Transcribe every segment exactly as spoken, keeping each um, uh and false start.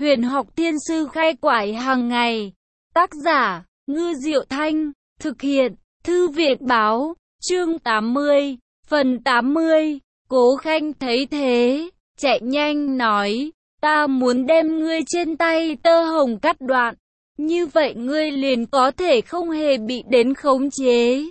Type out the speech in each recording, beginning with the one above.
Huyền học thiên sư khai quải hàng ngày. Tác giả, Ngư Diệu Thanh. Thực hiện, Thư viện báo. Chương tám mươi, phần tám mươi. Cố Khanh thấy thế, chạy nhanh nói, ta muốn đem ngươi trên tay tơ hồng cắt đoạn. Như vậy ngươi liền có thể không hề bị đến khống chế.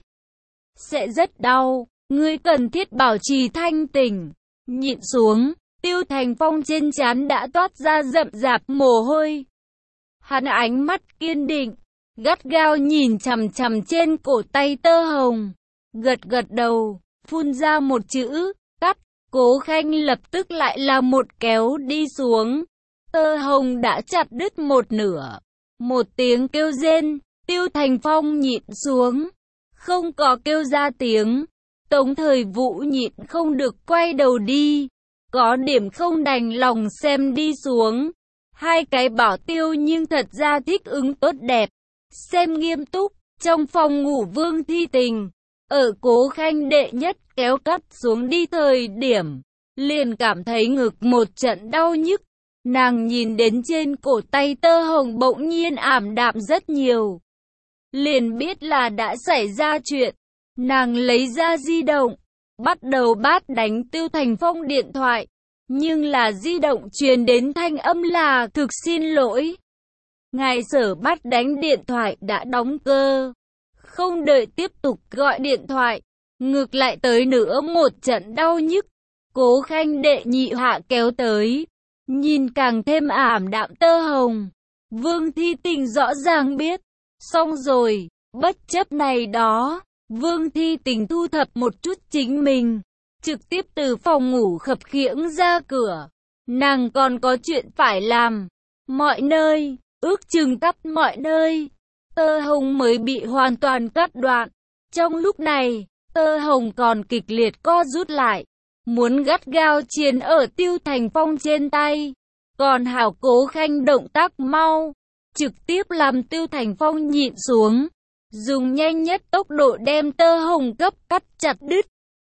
Sẽ rất đau, ngươi cần thiết bảo trì thanh tỉnh. Nhịn xuống, Tiêu Thành Phong trên trán đã toát ra rậm rạp mồ hôi. Hắn ánh mắt kiên định, gắt gao nhìn chằm chằm trên cổ tay tơ hồng. Gật gật đầu, phun ra một chữ, cắt. Cố Khanh lập tức lại là một kéo đi xuống. Tơ hồng đã chặt đứt một nửa. Một tiếng kêu rên, Tiêu Thành Phong nhịn xuống. Không có kêu ra tiếng. Tống Thời Vũ nhịn không được quay đầu đi. Có điểm không đành lòng xem đi xuống. Hai cái bảo tiêu nhưng thật ra thích ứng tốt đẹp. Xem nghiêm túc, trong phòng ngủ Vương Thi Tình. Ở Cố Khanh đệ nhất kéo cắt xuống đi thời điểm. Liền cảm thấy ngực một trận đau nhức. Nàng nhìn đến trên cổ tay tơ hồng bỗng nhiên ảm đạm rất nhiều. Liền biết là đã xảy ra chuyện. Nàng lấy ra di động, bắt đầu bát đánh Tiêu Thành Phong điện thoại. Nhưng là di động truyền đến thanh âm là thực xin lỗi. Ngài Sở bắt đánh điện thoại đã đóng cơ. Không đợi tiếp tục gọi điện thoại, ngược lại tới nữa một trận đau nhức. Cố Khanh đệ nhị hạ kéo tới. Nhìn càng thêm ảm đạm tơ hồng. Vương Thi Tình rõ ràng biết. Xong rồi, bất chấp này đó. Vương Thi Tình thu thập một chút chính mình. Trực tiếp từ phòng ngủ khập khiễng ra cửa. Nàng còn có chuyện phải làm. Mọi nơi, ước chừng cắt mọi nơi. Tơ hồng mới bị hoàn toàn cắt đoạn. Trong lúc này, tơ hồng còn kịch liệt co rút lại. Muốn gắt gao chiến ở Tiêu Thành Phong trên tay. Còn hảo Cố Khanh động tác mau. Trực tiếp làm Tiêu Thành Phong nhịn xuống. Dùng nhanh nhất tốc độ đem tơ hồng cấp cắt chặt đứt.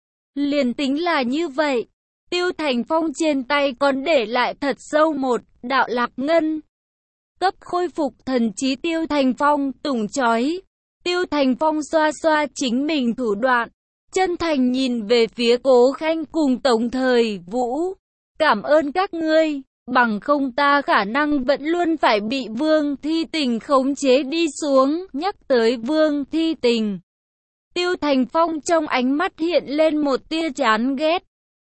Liền tính là như vậy. Tiêu Thành Phong trên tay còn để lại thật sâu một đạo lạc ngân. Cấp khôi phục thần trí Tiêu Thành Phong tùng chói. Tiêu Thành Phong xoa xoa chính mình thủ đoạn. Chân thành nhìn về phía Cố Khanh cùng Tống Thời Vũ. Cảm ơn các ngươi, bằng không ta khả năng vẫn luôn phải bị Vương Thi Tình khống chế đi xuống. Nhắc tới Vương Thi Tình, Tiêu Thành Phong trong ánh mắt hiện lên một tia chán ghét.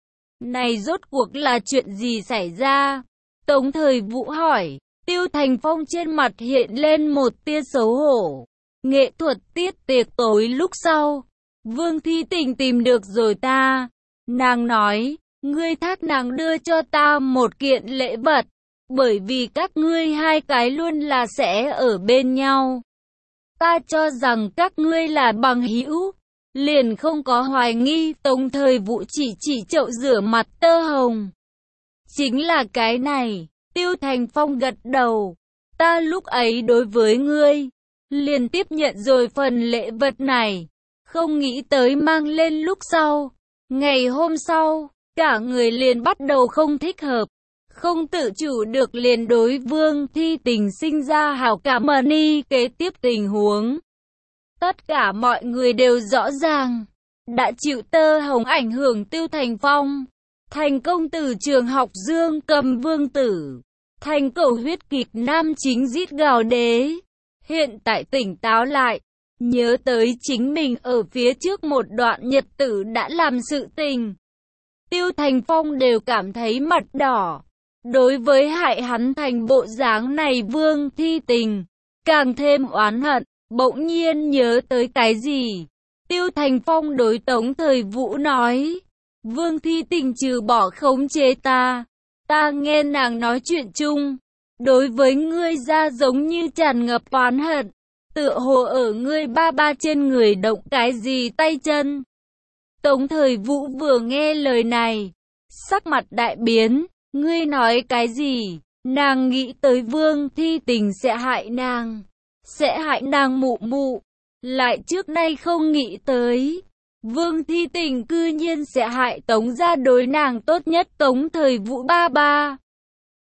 Này rốt cuộc là chuyện gì xảy ra? Tống Thời Vũ hỏi. Tiêu Thành Phong trên mặt hiện lên một tia xấu hổ. Nghệ thuật tiết tiệc tối lúc sau. Vương Thi Tình tìm được rồi ta. Nàng nói, ngươi thác nàng đưa cho ta một kiện lễ vật. Bởi vì các ngươi hai cái luôn là sẽ ở bên nhau. Ta cho rằng các ngươi là bằng hữu. Liền không có hoài nghi. Tống Thời Vũ chỉ chỉ chậu rửa mặt tơ hồng. Chính là cái này. Tiêu Thành Phong gật đầu. Ta lúc ấy đối với ngươi. Liền tiếp nhận rồi phần lễ vật này. Không nghĩ tới mang lên lúc sau. Ngày hôm sau, cả người liền bắt đầu không thích hợp. Không tự chủ được liền đối Vương Thi Tình sinh ra hảo cảm. Ni kế tiếp tình huống. Tất cả mọi người đều rõ ràng. Đã chịu tơ hồng ảnh hưởng Tiêu Thành Phong. Thành công từ trường học Dương Cầm Vương Tử. Thành cầu huyết kịch nam chính giết gào đế. Hiện tại tỉnh táo lại. Nhớ tới chính mình ở phía trước một đoạn nhật tử đã làm sự tình. Tiêu Thành Phong đều cảm thấy mặt đỏ. Đối với hại hắn thành bộ dáng này Vương Thi Tình, càng thêm oán hận. Bỗng nhiên nhớ tới cái gì. Tiêu Thành Phong đối Tống Thời Vũ nói. Vương Thi Tình trừ bỏ khống chế ta. Ta nghe nàng nói chuyện chung. Đối với ngươi ra giống như tràn ngập oán hận. Tựa hồ ở ngươi ba ba trên người động cái gì tay chân. Tống Thời Vũ vừa nghe lời này. Sắc mặt đại biến. Ngươi nói cái gì? Nàng nghĩ tới Vương Thi Tình sẽ hại nàng. Sẽ hại nàng mụ mụ. Lại trước nay không nghĩ tới. Vương Thi Tình cư nhiên sẽ hại Tống gia đối nàng tốt nhất Tống Thời Vũ ba ba.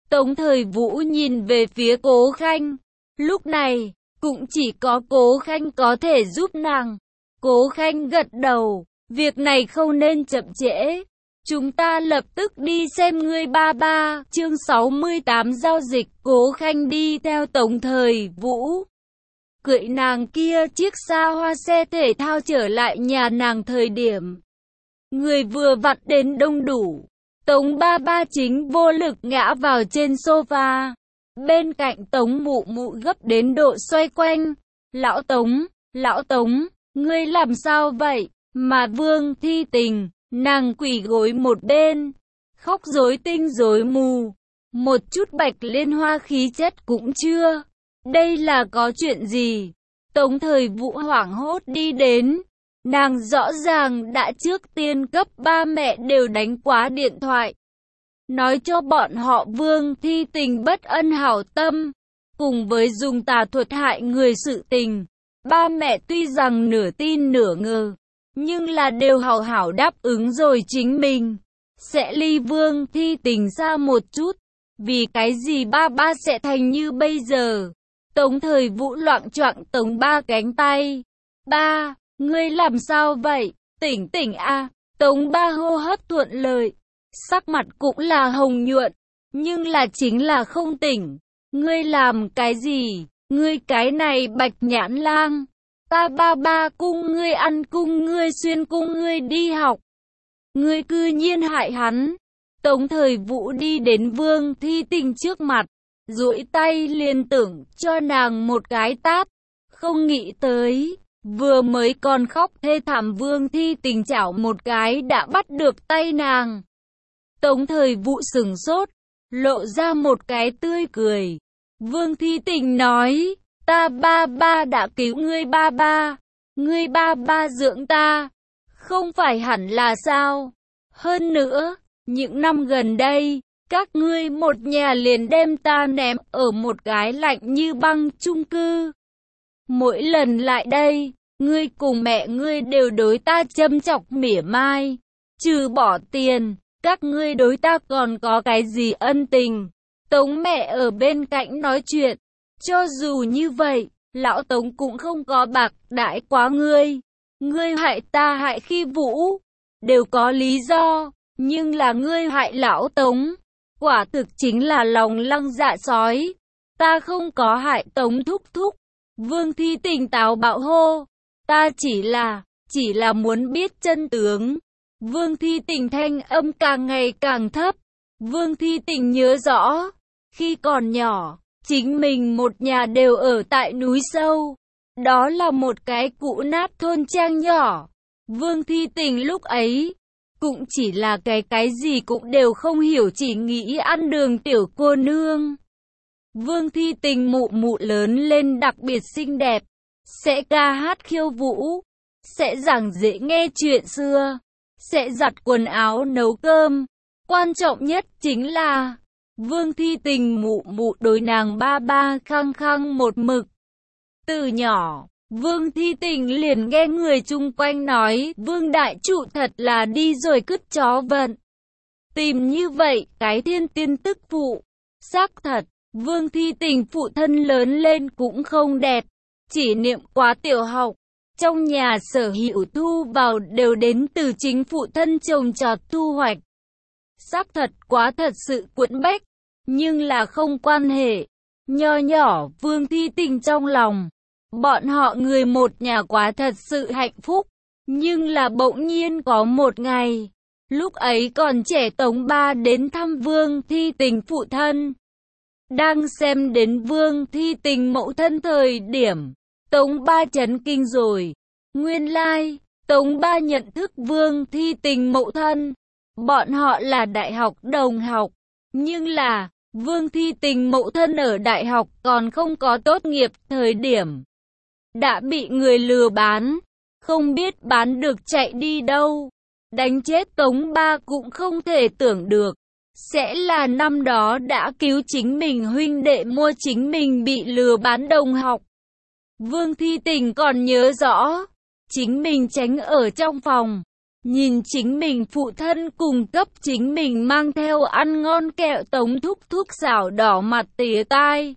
Tống Thời Vũ nhìn về phía Cố Khanh. Lúc này, cũng chỉ có Cố Khanh có thể giúp nàng. Cố Khanh gật đầu, việc này không nên chậm trễ. Chúng ta lập tức đi xem ngươi ba ba. Chương sáu mươi tám giao dịch. Cố Khanh đi theo Tống Thời Vũ, cưỡi nàng kia chiếc xa hoa xe thể thao trở lại nhà nàng thời điểm người vừa vặn đến đông đủ. Tống ba ba chính vô lực ngã vào trên sofa. Bên cạnh Tống mụ mụ gấp đến độ xoay quanh. Lão Tống, lão Tống, ngươi làm sao vậy? Mà Vương Thi Tình, nàng quỳ gối một bên, khóc rối tinh rối mù, một chút bạch liên hoa khí chất cũng chưa. Đây là có chuyện gì? Tống Thời Vũ hoảng hốt đi đến. Nàng rõ ràng đã trước tiên cấp ba mẹ đều đánh quá điện thoại, nói cho bọn họ Vương Thi Tình bất ân hảo tâm, cùng với dùng tà thuật hại người sự tình. Ba mẹ tuy rằng nửa tin nửa ngờ, nhưng là đều hảo hảo đáp ứng rồi chính mình sẽ ly Vương Thi Tình xa một chút. Vì cái gì ba ba sẽ thành như bây giờ? Tống Thời Vũ loạng choạng Tống ba cánh tay. Ba, ngươi làm sao vậy? Tỉnh tỉnh a. Tống ba hô hấp thuận lợi, sắc mặt cũng là hồng nhuận, nhưng là chính là không tỉnh. Ngươi làm cái gì? Ngươi cái này bạch nhãn lang. Ta ba ba cung ngươi ăn cung ngươi xuyên cung ngươi đi học. Ngươi cư nhiên hại hắn. Tống Thời Vũ đi đến Vương Thi Tình trước mặt, duỗi tay liền tưởng cho nàng một cái tát. Không nghĩ tới, vừa mới còn khóc thê thảm Vương Thi Tình chảo một cái đã bắt được tay nàng. Tống Thời Vũ sửng sốt, lộ ra một cái tươi cười. Vương Thi Tình nói, ta ba ba đã cứu ngươi ba ba, ngươi ba ba dưỡng ta, không phải hẳn là sao? Hơn nữa, những năm gần đây, các ngươi một nhà liền đem ta ném ở một cái lạnh như băng chung cư. Mỗi lần lại đây, ngươi cùng mẹ ngươi đều đối ta châm chọc mỉa mai. Trừ bỏ tiền, các ngươi đối ta còn có cái gì ân tình? Tống mẹ ở bên cạnh nói chuyện. Cho dù như vậy, lão Tống cũng không có bạc đãi quá ngươi. Ngươi hại ta hại khi Vũ, đều có lý do. Nhưng là ngươi hại lão Tống, quả thực chính là lòng lăng dạ sói. Ta không có hại Tống thúc thúc. Vương Thi Tình táo bạo hô. Ta chỉ là, chỉ là muốn biết chân tướng. Vương Thi Tình thanh âm càng ngày càng thấp. Vương Thi Tình nhớ rõ, khi còn nhỏ, chính mình một nhà đều ở tại núi sâu. Đó là một cái cũ nát thôn trang nhỏ. Vương Thi Tình lúc ấy cũng chỉ là cái cái gì cũng đều không hiểu, chỉ nghĩ ăn đường tiểu cô nương. Vương Thi Tình mụ mụ lớn lên đặc biệt xinh đẹp, sẽ ca hát khiêu vũ, sẽ giảng dễ nghe chuyện xưa, sẽ giặt quần áo nấu cơm. Quan trọng nhất chính là Vương Thi Tình mụ mụ đối nàng ba ba khăng khăng một mực. Từ nhỏ, Vương Thi Tình liền nghe người chung quanh nói Vương Đại Trụ thật là đi rồi cứt chó vận. Tìm như vậy cái thiên tiên tức phụ. Xác thật, Vương Thi Tình phụ thân lớn lên cũng không đẹp, chỉ niệm quá tiểu học. Trong nhà sở hữu thu vào đều đến từ chính phụ thân trồng trọt thu hoạch. Xác thật quá thật sự quẫn bách, nhưng là không quan hệ. Nho nhỏ Vương Thi Tình trong lòng, bọn họ người một nhà quá thật sự hạnh phúc. Nhưng là bỗng nhiên có một ngày, lúc ấy còn trẻ Tống ba đến thăm Vương Thi Tình phụ thân. Đang xem đến Vương Thi Tình mẫu thân thời điểm, Tống ba chấn kinh rồi. Nguyên lai, like, Tống ba nhận thức Vương Thi Tình mẫu thân. Bọn họ là đại học đồng học. Nhưng là, Vương Thi Tình mẫu thân ở đại học còn không có tốt nghiệp thời điểm đã bị người lừa bán, không biết bán được chạy đi đâu. Đánh chết Tống ba cũng không thể tưởng được sẽ là năm đó đã cứu chính mình huynh đệ mua chính mình bị lừa bán đồng học. Vương Thi Tình còn nhớ rõ, chính mình tránh ở trong phòng, nhìn chính mình phụ thân cùng cấp chính mình mang theo ăn ngon kẹo Tống Thúc Thúc xảo đỏ mặt tía tai.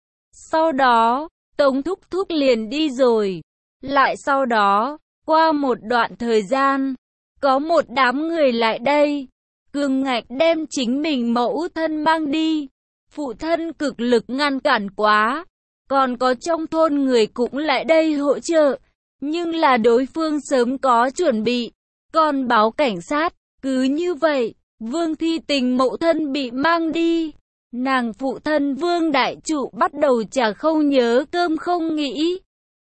Sau đó, Tống Thúc Thúc liền đi rồi. Lại sau đó, qua một đoạn thời gian, có một đám người lại đây, cường ngạnh đem chính mình mẫu thân mang đi. Phụ thân cực lực ngăn cản quá, còn có trong thôn người cũng lại đây hỗ trợ, nhưng là đối phương sớm có chuẩn bị, còn báo cảnh sát. Cứ như vậy, Vương Thi Tình mẫu thân bị mang đi. Nàng phụ thân Vương Đại Trụ bắt đầu chả không nhớ cơm không nghĩ,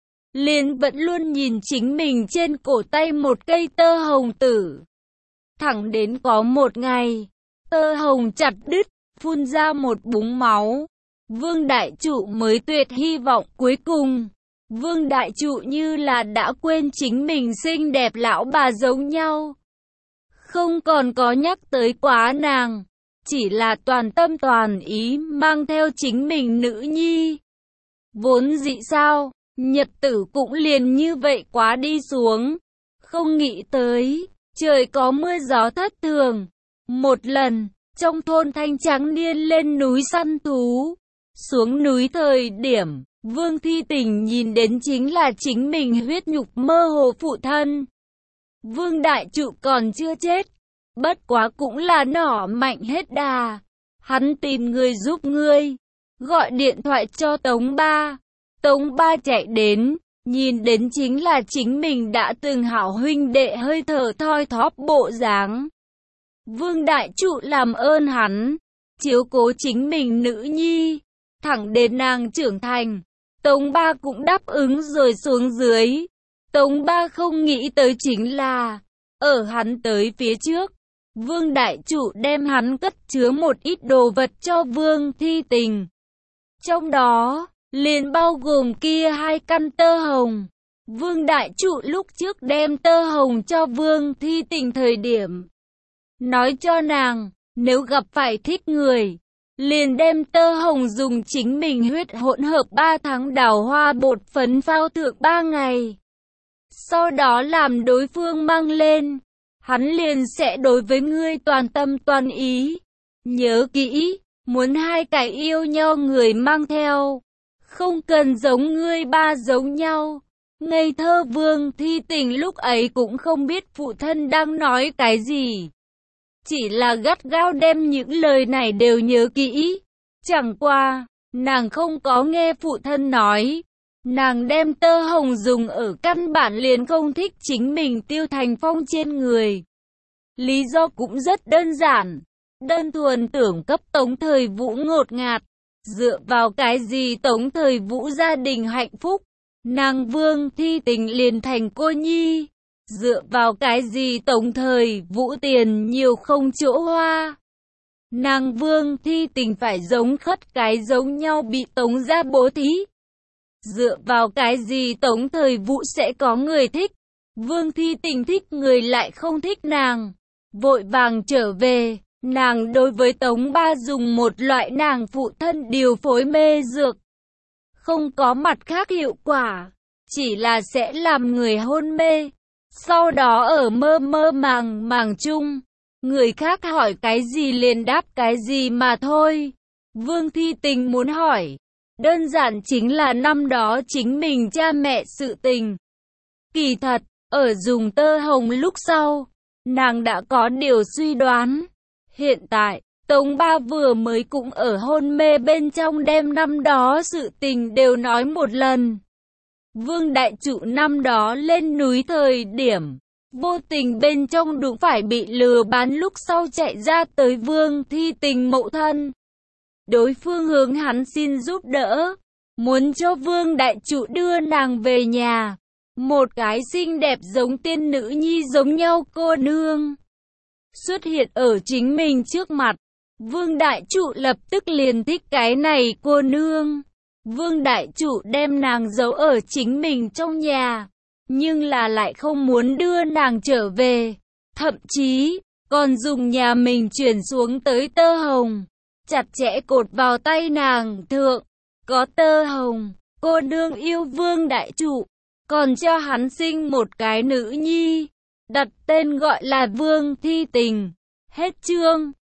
liền vẫn luôn nhìn chính mình trên cổ tay một cây tơ hồng tử. Thẳng đến có một ngày, tơ hồng chặt đứt, phun ra một búng máu. Vương Đại Trụ mới tuyệt hy vọng cuối cùng. Vương Đại Trụ như là đã quên chính mình xinh đẹp lão bà giống nhau, không còn có nhắc tới quá nàng, chỉ là toàn tâm toàn ý mang theo chính mình nữ nhi. Vốn dĩ sao, nhật tử cũng liền như vậy quá đi xuống. Không nghĩ tới, trời có mưa gió thất thường. Một lần, trong thôn thanh trắng niên lên núi săn thú. Xuống núi thời điểm, Vương Thi Tình nhìn đến chính là chính mình huyết nhục mơ hồ phụ thân. Vương Đại Trụ còn chưa chết, bất quá cũng là nỏ mạnh hết đà. Hắn tìm người giúp ngươi, gọi điện thoại cho Tống Ba. Tống Ba chạy đến, nhìn đến chính là chính mình đã từng hảo huynh đệ hơi thở thoi thóp bộ dáng. Vương Đại Trụ làm ơn hắn, chiếu cố chính mình nữ nhi, thẳng đến nàng trưởng thành. Tống Ba cũng đáp ứng rồi xuống dưới. Tống Ba không nghĩ tới chính là, ở hắn tới phía trước, Vương Đại Trụ đem hắn cất chứa một ít đồ vật cho Vương Thi Tình. Trong đó, liền bao gồm kia hai căn tơ hồng. Vương Đại Trụ lúc trước đem tơ hồng cho Vương Thi Tình thời điểm, nói cho nàng, nếu gặp phải thích người, liền đem tơ hồng dùng chính mình huyết hỗn hợp ba tháng đào hoa bột phấn phao thượng ba ngày. Sau đó làm đối phương mang lên, hắn liền sẽ đối với ngươi toàn tâm toàn ý. Nhớ kỹ, muốn hai cái yêu nhau người mang theo, không cần giống ngươi ba giống nhau. Ngây thơ Vương Thi Tình lúc ấy cũng không biết phụ thân đang nói cái gì, chỉ là gắt gao đem những lời này đều nhớ kỹ. Chẳng qua, nàng không có nghe phụ thân nói, nàng đem tơ hồng dùng ở căn bản liền không thích chính mình Tiêu Thành Phong trên người. Lý do cũng rất đơn giản, đơn thuần tưởng cấp Tống Thời Vũ ngột ngạt, dựa vào cái gì Tống Thời Vũ gia đình hạnh phúc, nàng Vương Thi Tình liền thành cô nhi. Dựa vào cái gì Tống Thời Vũ tiền nhiều không chỗ hoa, nàng Vương Thi Tình phải giống khất cái giống nhau bị Tống gia bố thí. Dựa vào cái gì Tống Thời Vũ sẽ có người thích, Vương Thi Tình thích người lại không thích nàng. Vội vàng trở về, nàng đối với Tống Ba dùng một loại nàng phụ thân điều phối mê dược, không có mặt khác hiệu quả, chỉ là sẽ làm người hôn mê. Sau đó ở mơ mơ màng màng chung, người khác hỏi cái gì liền đáp cái gì mà thôi. Vương Thi Tình muốn hỏi, đơn giản chính là năm đó chính mình cha mẹ sự tình. Kỳ thật, ở dùng tơ hồng lúc sau, nàng đã có điều suy đoán. Hiện tại, Tống Ba vừa mới cũng ở hôn mê bên trong đem năm đó sự tình đều nói một lần. Vương Đại Trụ năm đó lên núi thời điểm, vô tình bên trong đúng phải bị lừa bán lúc sau chạy ra tới Vương Thi Tình mẫu thân. Đối phương hướng hắn xin giúp đỡ, muốn cho Vương Đại Trụ đưa nàng về nhà. Một cái xinh đẹp giống tiên nữ nhi giống nhau cô nương xuất hiện ở chính mình trước mặt. Vương Đại Trụ lập tức liền thích cái này cô nương. Vương Đại Trụ đem nàng giấu ở chính mình trong nhà, nhưng là lại không muốn đưa nàng trở về. Thậm chí, còn dùng nhà mình chuyển xuống tới tơ hồng, chặt chẽ cột vào tay nàng thượng. Có tơ hồng, cô nương yêu Vương Đại Trụ, còn cho hắn sinh một cái nữ nhi. đặt tên gọi là Vương Thi Tình. Hết chương.